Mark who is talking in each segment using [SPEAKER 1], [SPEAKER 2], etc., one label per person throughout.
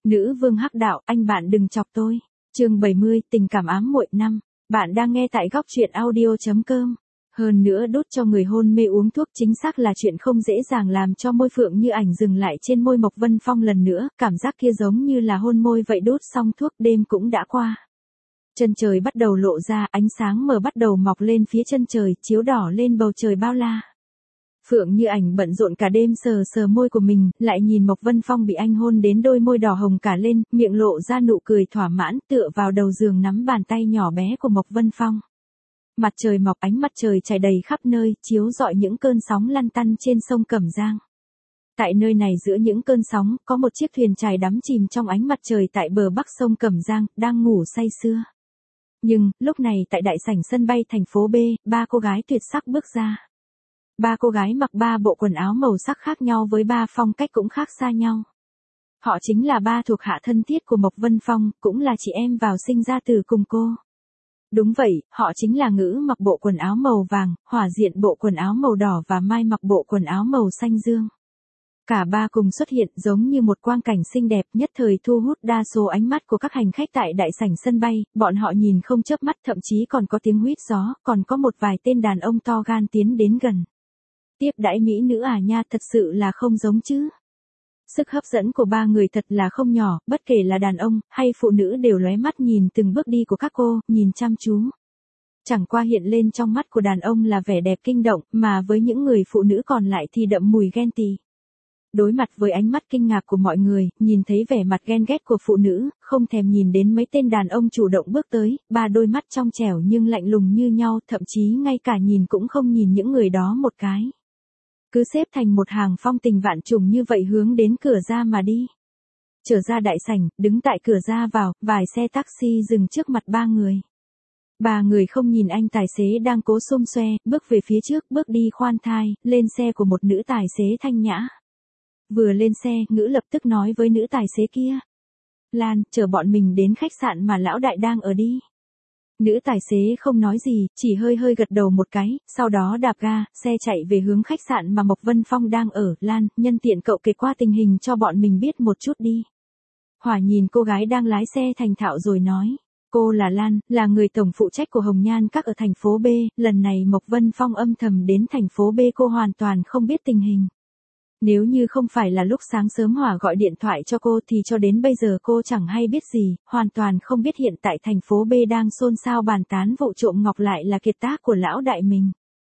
[SPEAKER 1] Nữ vương hắc đạo, anh bạn đừng chọc tôi. Chương 70, tình cảm ám muội năm. Bạn đang nghe tại góc truyện audio.com. Hơn nữa đốt cho người hôn mê uống thuốc chính xác là chuyện không dễ dàng làm cho môi Phượng Như Ảnh dừng lại trên môi Mộc Vân Phong lần nữa, cảm giác kia giống như là hôn môi vậy. Đốt xong thuốc đêm cũng đã qua. Chân trời bắt đầu lộ ra, ánh sáng mờ bắt đầu mọc lên phía chân trời, chiếu đỏ lên bầu trời bao la. Phượng Như Ảnh bận rộn cả đêm sờ sờ môi của mình, lại nhìn Mộc Vân Phong bị anh hôn đến đôi môi đỏ hồng cả lên, miệng lộ ra nụ cười thỏa mãn, tựa vào đầu giường nắm bàn tay nhỏ bé của Mộc Vân Phong. Mặt trời mọc, ánh mặt trời trải đầy khắp nơi, chiếu rọi những cơn sóng lăn tăn trên sông Cẩm Giang. Tại nơi này giữa những cơn sóng, có một chiếc thuyền chài đắm chìm trong ánh mặt trời tại bờ bắc sông Cẩm Giang, đang ngủ say sưa. Nhưng, lúc này tại đại sảnh sân bay thành phố B, ba cô gái tuyệt sắc bước ra. Ba cô gái mặc ba bộ quần áo màu sắc khác nhau với ba phong cách cũng khác xa nhau. Họ chính là ba thuộc hạ thân thiết của Mộc Vân Phong, cũng là chị em vào sinh ra từ cùng cô. Đúng vậy, họ chính là Ngữ mặc bộ quần áo màu vàng, Hỏa Diện bộ quần áo màu đỏ và Mai mặc bộ quần áo màu xanh dương. Cả ba cùng xuất hiện giống như một quang cảnh xinh đẹp, nhất thời thu hút đa số ánh mắt của các hành khách tại đại sảnh sân bay, bọn họ nhìn không chớp mắt, thậm chí còn có tiếng huýt gió, còn có một vài tên đàn ông to gan tiến đến gần. Tiếp đãi mỹ nữ à nha, thật sự là không giống chứ. Sức hấp dẫn của ba người thật là không nhỏ, bất kể là đàn ông hay phụ nữ đều lóe mắt nhìn từng bước đi của các cô, nhìn chăm chú. Chẳng qua hiện lên trong mắt của đàn ông là vẻ đẹp kinh động, mà với những người phụ nữ còn lại thì đậm mùi ghen tị. Đối mặt với ánh mắt kinh ngạc của mọi người, nhìn thấy vẻ mặt ghen ghét của phụ nữ, không thèm nhìn đến mấy tên đàn ông chủ động bước tới, ba đôi mắt trong trẻo nhưng lạnh lùng như nhau, thậm chí ngay cả nhìn cũng không nhìn những người đó một cái. Cứ xếp thành một hàng phong tình vạn trùng như vậy hướng đến cửa ra mà đi. Trở ra đại sảnh, đứng tại cửa ra vào, vài xe taxi dừng trước mặt ba người. Ba người không nhìn anh tài xế đang cố xôm xoe, bước về phía trước, bước đi khoan thai, lên xe của một nữ tài xế thanh nhã. Vừa lên xe, Ngữ lập tức nói với nữ tài xế kia. Lan, chở bọn mình đến khách sạn mà lão đại đang ở đi. Nữ tài xế không nói gì, chỉ hơi hơi gật đầu một cái, sau đó đạp ga, xe chạy về hướng khách sạn mà Mộc Vân Phong đang ở. Lan, nhân tiện cậu kể qua tình hình cho bọn mình biết một chút đi. Hỏa nhìn cô gái đang lái xe thành thạo rồi nói. Cô là Lan, là người tổng phụ trách của Hồng Nhan Các ở thành phố B, lần này Mộc Vân Phong âm thầm đến thành phố B cô hoàn toàn không biết tình hình. Nếu như không phải là lúc sáng sớm Hỏa gọi điện thoại cho cô thì cho đến bây giờ cô chẳng hay biết gì, hoàn toàn không biết hiện tại thành phố B đang xôn xao bàn tán vụ trộm ngọc lại là kiệt tác của lão đại mình.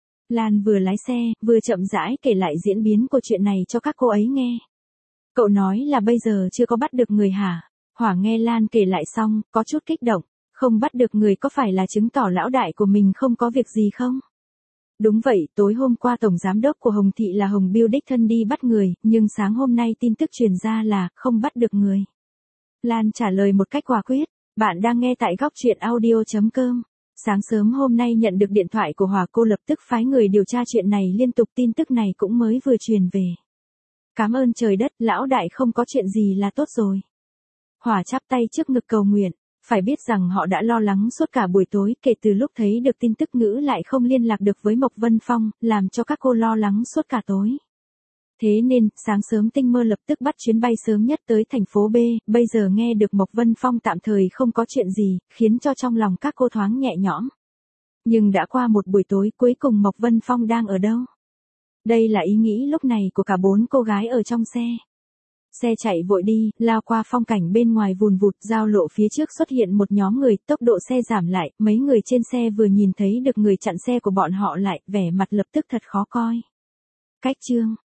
[SPEAKER 1] Lan vừa lái xe, vừa chậm rãi kể lại diễn biến của chuyện này cho các cô ấy nghe. Cậu nói là bây giờ chưa có bắt được người hả? Hỏa nghe Lan kể lại xong, có chút kích động, không bắt được người có phải là chứng tỏ lão đại của mình không có việc gì không? Đúng vậy, tối hôm qua tổng giám đốc của Hồng Thị là Hồng Biêu đích thân đi bắt người, nhưng sáng hôm nay tin tức truyền ra là không bắt được người. Lan trả lời một cách quả quyết, bạn đang nghe tại góc truyện audio.com. Sáng sớm hôm nay nhận được điện thoại của Hỏa, cô lập tức phái người điều tra chuyện này liên tục, tin tức này cũng mới vừa truyền về. Cảm ơn trời đất, lão đại không có chuyện gì là tốt rồi. Hỏa chắp tay trước ngực cầu nguyện. Phải biết rằng họ đã lo lắng suốt cả buổi tối, kể từ lúc thấy được tin tức Ngữ lại không liên lạc được với Mộc Vân Phong, làm cho các cô lo lắng suốt cả tối. Thế nên, sáng sớm Tinh Mơ lập tức bắt chuyến bay sớm nhất tới thành phố B, bây giờ nghe được Mộc Vân Phong tạm thời không có chuyện gì, khiến cho trong lòng các cô thoáng nhẹ nhõm. Nhưng đã qua một buổi tối, cuối cùng Mộc Vân Phong đang ở đâu? Đây là ý nghĩ lúc này của cả bốn cô gái ở trong xe. Xe chạy vội đi, lao qua phong cảnh bên ngoài vùn vụt, giao lộ phía trước xuất hiện một nhóm người, tốc độ xe giảm lại, mấy người trên xe vừa nhìn thấy được người chặn xe của bọn họ lại, vẻ mặt lập tức thật khó coi. Cách chương